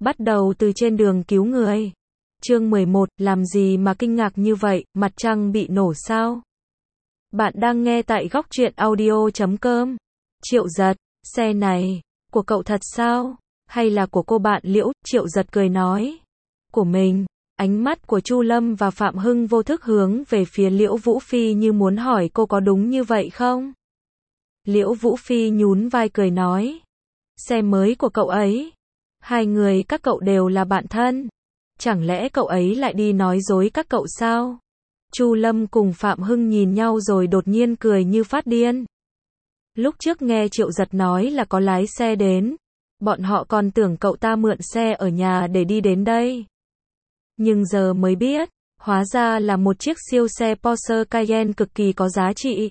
Bắt đầu từ trên đường cứu người. Chương 11, làm gì mà kinh ngạc như vậy, mặt trăng bị nổ sao? Bạn đang nghe tại góc truyện audio.com. Triệu Giật, xe này, của cậu thật sao? Hay là của cô bạn Liễu? Triệu Giật cười nói. Của mình. Ánh mắt của Chu Lâm và Phạm Hưng vô thức hướng về phía Liễu Vũ Phi như muốn hỏi cô có đúng như vậy không? Liễu Vũ Phi nhún vai cười nói. Xe mới của cậu ấy. Hai người các cậu đều là bạn thân. Chẳng lẽ cậu ấy lại đi nói dối các cậu sao? Chu Lâm cùng Phạm Hưng nhìn nhau rồi đột nhiên cười như phát điên. Lúc trước nghe Triệu Giật nói là có lái xe đến, bọn họ còn tưởng cậu ta mượn xe ở nhà để đi đến đây. Nhưng giờ mới biết, hóa ra là một chiếc siêu xe Porsche Cayenne cực kỳ có giá trị.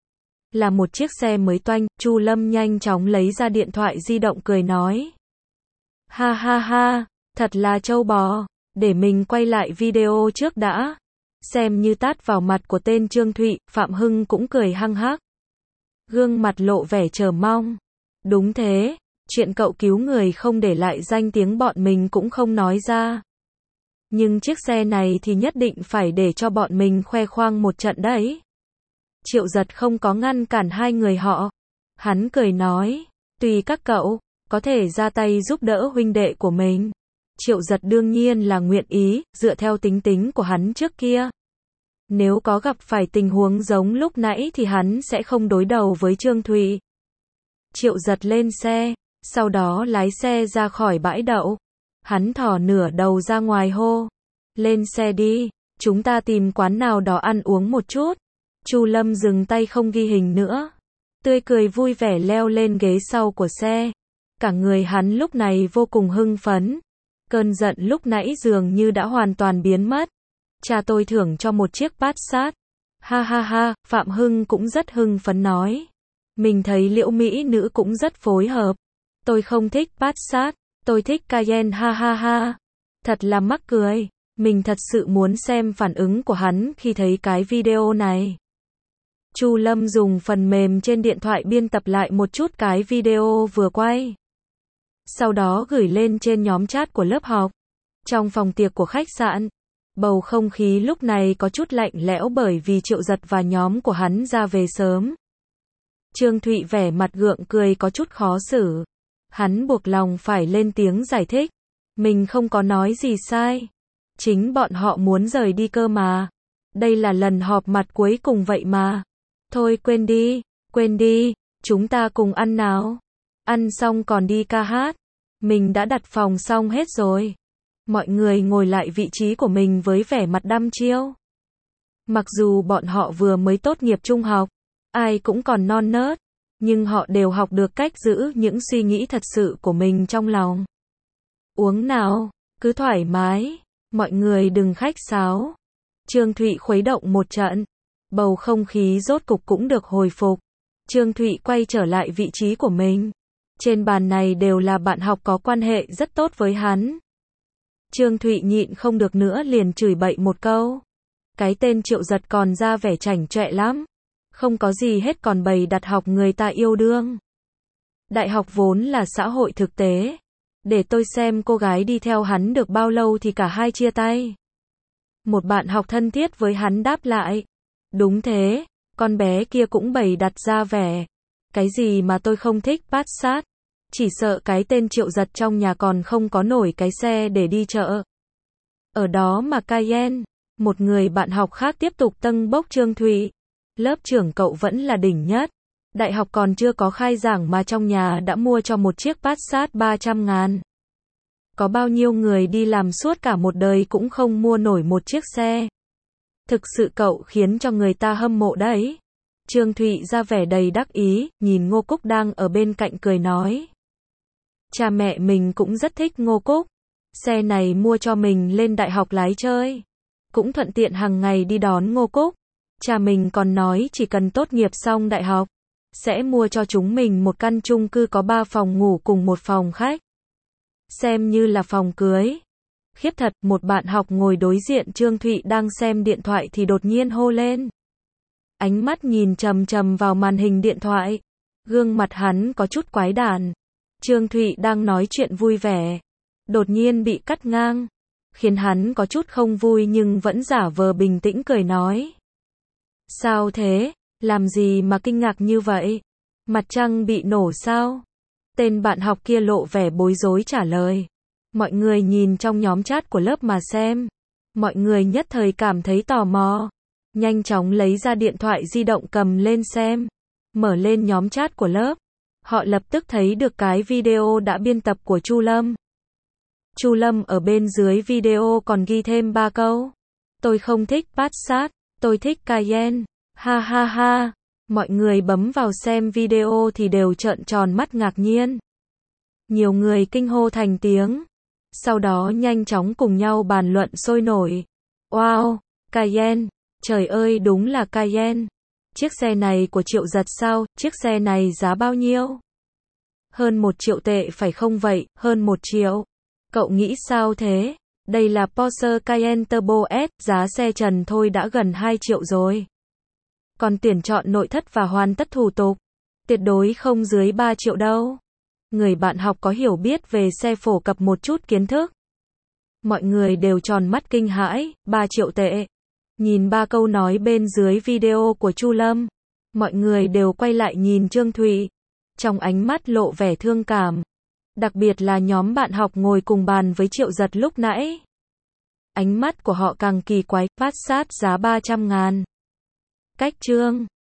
Là một chiếc xe mới toanh, Chu Lâm nhanh chóng lấy ra điện thoại di động cười nói. Ha ha ha, thật là trâu bò, để mình quay lại video trước đã. Xem như tát vào mặt của tên Trương Thụy, Phạm Hưng cũng cười hăng hắc. Gương mặt lộ vẻ chờ mong. Đúng thế, chuyện cậu cứu người không để lại danh tiếng bọn mình cũng không nói ra. Nhưng chiếc xe này thì nhất định phải để cho bọn mình khoe khoang một trận đấy. Triệu Giật không có ngăn cản hai người họ. Hắn cười nói, tùy các cậu, có thể ra tay giúp đỡ huynh đệ của mình. Triệu Giật đương nhiên là nguyện ý, dựa theo tính tính của hắn trước kia. Nếu có gặp phải tình huống giống lúc nãy thì hắn sẽ không đối đầu với Trương Thụy. Triệu Giật lên xe, sau đó lái xe ra khỏi bãi đậu. Hắn thò nửa đầu ra ngoài hô. Lên xe đi, chúng ta tìm quán nào đó ăn uống một chút. Chu Lâm dừng tay không ghi hình nữa. Tươi cười vui vẻ leo lên ghế sau của xe. Cả người hắn lúc này vô cùng hưng phấn. Cơn giận lúc nãy dường như đã hoàn toàn biến mất. Cha tôi thưởng cho một chiếc Passat. Ha ha ha, Phạm Hưng cũng rất hưng phấn nói. Mình thấy Liễu Mỹ nữ cũng rất phối hợp. Tôi không thích Passat, tôi thích Cayenne ha ha ha. Thật là mắc cười, mình thật sự muốn xem phản ứng của hắn khi thấy cái video này. Chu Lâm dùng phần mềm trên điện thoại biên tập lại một chút cái video vừa quay. Sau đó gửi lên trên nhóm chat của lớp học. Trong phòng tiệc của khách sạn, bầu không khí lúc này có chút lạnh lẽo bởi vì Triệu Giật và nhóm của hắn ra về sớm. Trương Thụy vẻ mặt gượng cười có chút khó xử. Hắn buộc lòng phải lên tiếng giải thích. Mình không có nói gì sai. Chính bọn họ muốn rời đi cơ mà. Đây là lần họp mặt cuối cùng vậy mà. Thôi quên đi, chúng ta cùng ăn nào. Ăn xong còn đi ca hát. Mình đã đặt phòng xong hết rồi. Mọi người ngồi lại vị trí của mình với vẻ mặt đăm chiêu. Mặc dù bọn họ vừa mới tốt nghiệp trung học, ai cũng còn non nớt, nhưng họ đều học được cách giữ những suy nghĩ thật sự của mình trong lòng. Uống nào, cứ thoải mái, mọi người đừng khách sáo. Trương Thụy khuấy động một trận, bầu không khí rốt cục cũng được hồi phục. Trương Thụy quay trở lại vị trí của mình. Trên bàn này đều là bạn học có quan hệ rất tốt với hắn. Trương Thụy nhịn không được nữa liền chửi bậy một câu. Cái tên Triệu Giật còn ra vẻ chảnh chọe lắm. Không có gì hết còn bày đặt học người ta yêu đương. Đại học vốn là xã hội thực tế. Để tôi xem cô gái đi theo hắn được bao lâu thì cả hai chia tay. Một bạn học thân thiết với hắn đáp lại. Đúng thế, con bé kia cũng bày đặt ra vẻ. Cái gì mà tôi không thích Passat. Chỉ sợ cái tên Triệu Giật trong nhà còn không có nổi cái xe để đi chợ. Ở đó mà Cayenne, một người bạn học khác tiếp tục tâng bốc Trương Thụy. Lớp trưởng cậu vẫn là đỉnh nhất. Đại học còn chưa có khai giảng mà trong nhà đã mua cho một chiếc Passat 300.000. Có bao nhiêu người đi làm suốt cả một đời cũng không mua nổi một chiếc xe. Thực sự cậu khiến cho người ta hâm mộ đấy. Trương Thụy ra vẻ đầy đắc ý, nhìn Ngô Cúc đang ở bên cạnh cười nói. Cha mẹ mình cũng rất thích Ngô Cúc. Xe này mua cho mình lên đại học lái chơi. Cũng thuận tiện hàng ngày đi đón Ngô Cúc. Cha mình còn nói chỉ cần tốt nghiệp xong đại học, sẽ mua cho chúng mình một căn chung cư có 3 phòng ngủ cùng một phòng khách. Xem như là phòng cưới. Khiếp thật, một bạn học ngồi đối diện Trương Thụy đang xem điện thoại thì đột nhiên hô lên. Ánh mắt nhìn chằm chằm vào màn hình điện thoại. Gương mặt hắn có chút quái đản. Trương Thụy đang nói chuyện vui vẻ. đột nhiên bị cắt ngang, khiến hắn có chút không vui nhưng vẫn giả vờ bình tĩnh cười nói. Sao thế? Làm gì mà kinh ngạc như vậy? Mặt trăng bị nổ sao? Tên bạn học kia lộ vẻ bối rối trả lời. Mọi người nhìn trong nhóm chat của lớp mà xem. Mọi người nhất thời cảm thấy tò mò. Nhanh chóng lấy ra điện thoại di động cầm lên xem. Mở lên nhóm chat của lớp. Họ lập tức thấy được cái video đã biên tập của Chu Lâm. Chu Lâm ở bên dưới video còn ghi thêm 3 câu. Tôi không thích Passat, tôi thích Cayenne. Ha ha ha. Mọi người bấm vào xem video thì đều trợn tròn mắt ngạc nhiên. Nhiều người kinh hô thành tiếng. Sau đó nhanh chóng cùng nhau bàn luận sôi nổi. Wow, Cayenne, trời ơi đúng là Cayenne. Chiếc xe này của Triệu Giật sao, chiếc xe này giá bao nhiêu? Hơn 1 triệu tệ phải không vậy, hơn 1 triệu. Cậu nghĩ sao thế? Đây là Porsche Cayenne Turbo S, giá xe trần thôi đã gần 2 triệu rồi. Còn tuyển chọn nội thất và hoàn tất thủ tục, tuyệt đối không dưới 3 triệu đâu. Người bạn học có hiểu biết về xe phổ cập một chút kiến thức. Mọi người đều tròn mắt kinh hãi, 3 triệu tệ. Nhìn 3 câu nói bên dưới video của Chu Lâm, mọi người đều quay lại nhìn Trương Thụy, trong ánh mắt lộ vẻ thương cảm. Đặc biệt là nhóm bạn học ngồi cùng bàn với Triệu Giật lúc nãy. Ánh mắt của họ càng kỳ quái, Passat giá 300.000. Cách Trương